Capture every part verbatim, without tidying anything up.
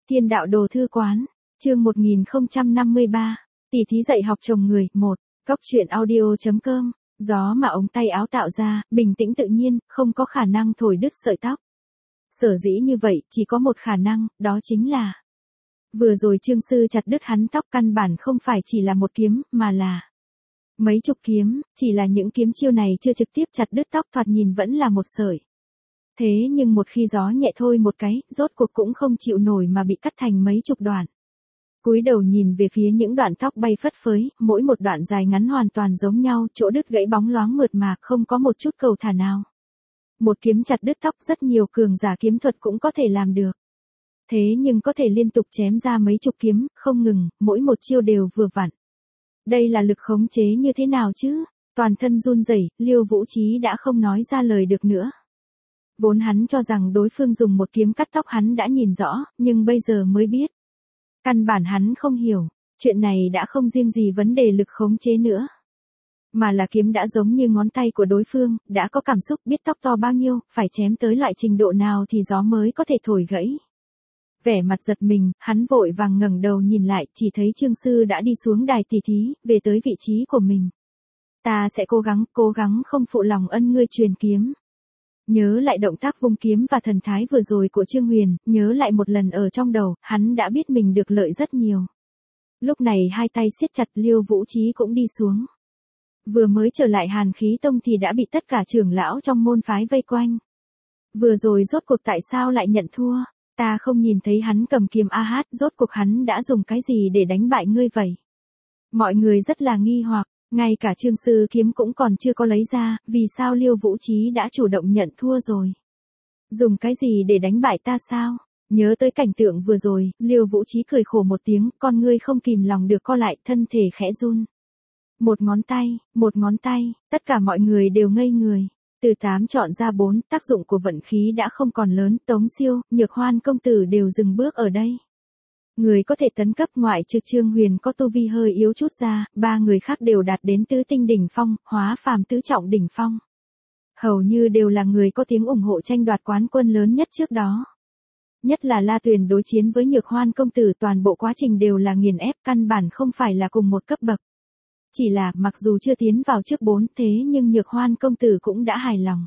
Thiên đạo đồ thư quán, chương một nghìn không trăm năm mươi ba, tỷ thí dạy học chồng người, một, Cóc truyện audio chấm com, gió mà ống tay áo tạo ra, bình tĩnh tự nhiên, không có khả năng thổi đứt sợi tóc. Sở dĩ như vậy, chỉ có một khả năng, đó chính là vừa rồi Trương Sư chặt đứt hắn tóc căn bản không phải chỉ là một kiếm, mà là mấy chục kiếm, chỉ là những kiếm chiêu này chưa trực tiếp chặt đứt tóc thoạt nhìn vẫn là một sợi. Thế nhưng một khi gió nhẹ thôi một cái, rốt cuộc cũng không chịu nổi mà bị cắt thành mấy chục đoạn. Cúi đầu nhìn về phía những đoạn tóc bay phất phới, mỗi một đoạn dài ngắn hoàn toàn giống nhau, chỗ đứt gãy bóng loáng mượt mà, không có một chút cầu thả nào. Một kiếm chặt đứt tóc rất nhiều cường giả kiếm thuật cũng có thể làm được. Thế nhưng có thể liên tục chém ra mấy chục kiếm, không ngừng, mỗi một chiêu đều vừa vặn. Đây là lực khống chế như thế nào chứ? Toàn thân run rẩy, Liêu Vũ Trí đã không nói ra lời được nữa. Vốn hắn cho rằng đối phương dùng một kiếm cắt tóc hắn đã nhìn rõ, nhưng bây giờ mới biết. Căn bản hắn không hiểu, chuyện này đã không riêng gì vấn đề lực khống chế nữa. Mà là kiếm đã giống như ngón tay của đối phương, đã có cảm xúc biết tóc to bao nhiêu, phải chém tới loại trình độ nào thì gió mới có thể thổi gãy. Vẻ mặt giật mình, hắn vội vàng ngẩng đầu nhìn lại, chỉ thấy Trương Sư đã đi xuống đài tỷ thí, về tới vị trí của mình. Ta sẽ cố gắng, cố gắng không phụ lòng ân ngươi truyền kiếm. Nhớ lại động tác vung kiếm và thần thái vừa rồi của Trương Huyền, nhớ lại một lần ở trong đầu, hắn đã biết mình được lợi rất nhiều. Lúc này hai tay siết chặt, Liêu Vũ Trí cũng đi xuống. Vừa mới trở lại Hàn Khí Tông thì đã bị tất cả trưởng lão trong môn phái vây quanh. Vừa rồi rốt cuộc tại sao lại nhận thua? Ta không nhìn thấy hắn cầm kiếm a hát, rốt cuộc hắn đã dùng cái gì để đánh bại ngươi vậy? Mọi người rất là nghi hoặc, ngay cả Trương Sư kiếm cũng còn chưa có lấy ra, vì sao Liêu Vũ Trí đã chủ động nhận thua rồi? Dùng cái gì để đánh bại ta sao? Nhớ tới cảnh tượng vừa rồi, Liêu Vũ Trí cười khổ một tiếng, con ngươi không kìm lòng được co lại, thân thể khẽ run. Một ngón tay, một ngón tay, tất cả mọi người đều ngây người. Từ tám chọn ra bốn, tác dụng của vận khí đã không còn lớn, Tống Siêu, Nhược Hoan công tử đều dừng bước ở đây. Người có thể tấn cấp ngoại trừ Trương Huyền có tu vi hơi yếu chút ra, ba người khác đều đạt đến tứ tinh đỉnh phong, hóa phàm tứ trọng đỉnh phong. Hầu như đều là người có tiếng ủng hộ tranh đoạt quán quân lớn nhất trước đó. Nhất là La Tuyền đối chiến với Nhược Hoan công tử, toàn bộ quá trình đều là nghiền ép, căn bản không phải là cùng một cấp bậc. Chỉ là, mặc dù chưa tiến vào trước bốn, thế nhưng Nhược Hoan công tử cũng đã hài lòng.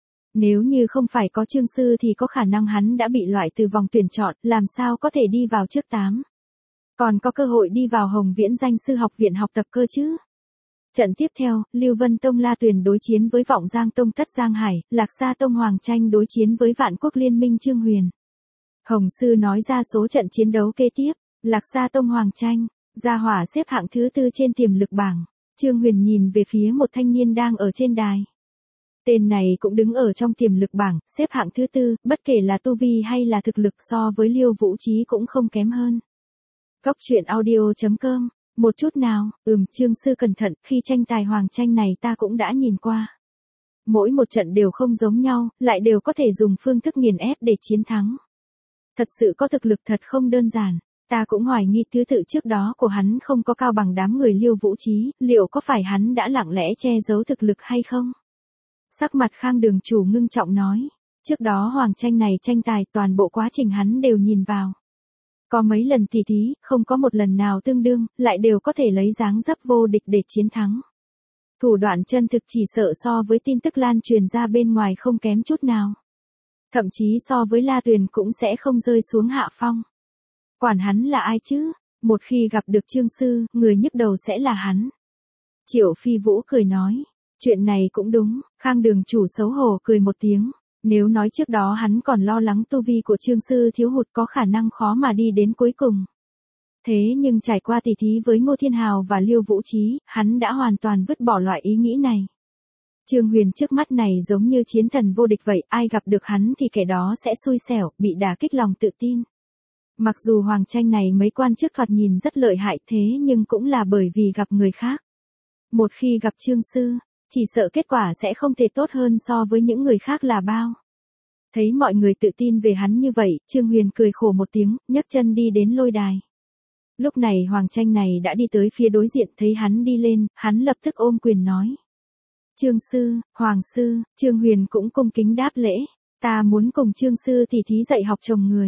Nếu như không phải có Trương Sư thì có khả năng hắn đã bị loại từ vòng tuyển chọn, làm sao có thể đi vào trước tám. Còn có cơ hội đi vào Hồng Viễn Danh Sư học viện học tập cơ chứ. Trận tiếp theo, Lưu Vân Tông La Tuyền đối chiến với Vọng Giang Tông Tất Giang Hải, Lạc Sa Tông Hoàng Tranh đối chiến với Vạn Quốc Liên Minh Trương Huyền. Hồng Sư nói ra số trận chiến đấu kế tiếp, Lạc Sa Tông Hoàng Tranh, Gia Hỏa xếp hạng thứ tư trên tiềm lực bảng. Trương Huyền nhìn về phía một thanh niên đang ở trên đài. Tên này cũng đứng ở trong tiềm lực bảng, xếp hạng thứ tư, bất kể là tu vi hay là thực lực so với Liêu Vũ Trí cũng không kém hơn. Cóc truyện audio chấm com, một chút nào, ừm, Trương Sư cẩn thận, khi tranh tài Hoàng Tranh này ta cũng đã nhìn qua. Mỗi một trận đều không giống nhau, lại đều có thể dùng phương thức nghiền ép để chiến thắng. Thật sự có thực lực thật không đơn giản. Ta cũng hoài nghi thứ tự trước đó của hắn không có cao bằng đám người Liêu Vũ Trí, liệu có phải hắn đã lặng lẽ che giấu thực lực hay không? Sắc mặt Khang Đường chủ ngưng trọng nói, trước đó Hoàng Tranh này tranh tài toàn bộ quá trình hắn đều nhìn vào. Có mấy lần tỷ thí, không có một lần nào tương đương, lại đều có thể lấy dáng dấp vô địch để chiến thắng. Thủ đoạn chân thực chỉ sợ so với tin tức lan truyền ra bên ngoài không kém chút nào. Thậm chí so với La Tuyền cũng sẽ không rơi xuống hạ phong. Quản hắn là ai chứ, một khi gặp được Trương Sư, người nhức đầu sẽ là hắn. Triệu Phi Vũ cười nói, chuyện này cũng đúng, Khang Đường chủ xấu hổ cười một tiếng, nếu nói trước đó hắn còn lo lắng tu vi của Trương Sư thiếu hụt có khả năng khó mà đi đến cuối cùng. Thế nhưng trải qua tỷ thí với Ngô Thiên Hào và Liêu Vũ Trí, hắn đã hoàn toàn vứt bỏ loại ý nghĩ này. Trương Huyền trước mắt này giống như chiến thần vô địch vậy, ai gặp được hắn thì kẻ đó sẽ xui xẻo, bị đả kích lòng tự tin. Mặc dù Hoàng Tranh này mấy quan trước thoạt nhìn rất lợi hại thế nhưng cũng là bởi vì gặp người khác. Một khi gặp Trương Sư, chỉ sợ kết quả sẽ không thể tốt hơn so với những người khác là bao. Thấy mọi người tự tin về hắn như vậy, Trương Huyền cười khổ một tiếng, nhấc chân đi đến lôi đài. Lúc này Hoàng Tranh này đã đi tới phía đối diện, thấy hắn đi lên, hắn lập tức ôm quyền nói. Trương Sư, Hoàng Sư, Trương Huyền cũng cung kính đáp lễ, ta muốn cùng Trương Sư tỷ thí dạy học chồng người.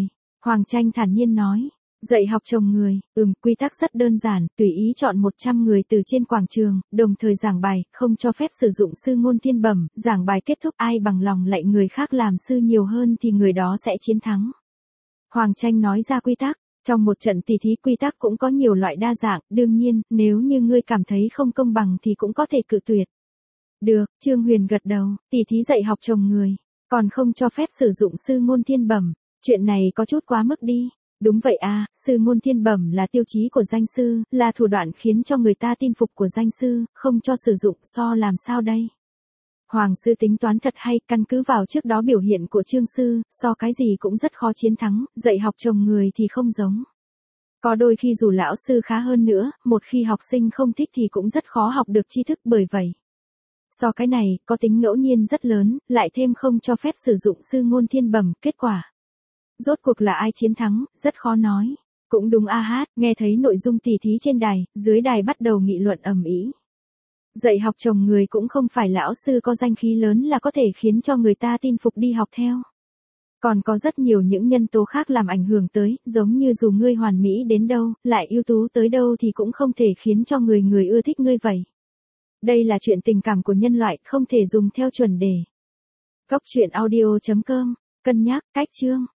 Hoàng Tranh thản nhiên nói. Dạy học chồng người, ừm, quy tắc rất đơn giản, tùy ý chọn một trăm người từ trên quảng trường, đồng thời giảng bài, không cho phép sử dụng sư ngôn thiên bẩm, giảng bài kết thúc ai bằng lòng lạy người khác làm sư nhiều hơn thì người đó sẽ chiến thắng. Hoàng Tranh nói ra quy tắc, trong một trận tỷ thí quy tắc cũng có nhiều loại đa dạng, đương nhiên, nếu như ngươi cảm thấy không công bằng thì cũng có thể cự tuyệt. Được, Trương Huyền gật đầu, tỷ thí dạy học chồng người, còn không cho phép sử dụng sư ngôn thiên bẩm, chuyện này có chút quá mức đi. Đúng vậy à, sư ngôn thiên bẩm là tiêu chí của danh sư, là thủ đoạn khiến cho người ta tin phục của danh sư, không cho sử dụng so làm sao đây? Hoàng sư tính toán thật hay, căn cứ vào trước đó biểu hiện của Trương sư, so cái gì cũng rất khó chiến thắng, dạy học chồng người thì không giống. Có đôi khi dù lão sư khá hơn nữa, một khi học sinh không thích thì cũng rất khó học được tri thức bởi vậy. So cái này, có tính ngẫu nhiên rất lớn, lại thêm không cho phép sử dụng sư ngôn thiên bẩm, kết quả. Rốt cuộc là ai chiến thắng, rất khó nói. Cũng đúng a hát, nghe thấy nội dung tỉ thí trên đài, dưới đài bắt đầu nghị luận ầm ĩ. Dạy học chồng người cũng không phải lão sư có danh khí lớn là có thể khiến cho người ta tin phục đi học theo. Còn có rất nhiều những nhân tố khác làm ảnh hưởng tới, giống như dù ngươi hoàn mỹ đến đâu, lại ưu tú tới đâu thì cũng không thể khiến cho người người ưa thích ngươi vậy. Đây là chuyện tình cảm của nhân loại, không thể dùng theo chuẩn đề. Góc truyện audio chấm com, cân nhắc, cách chương.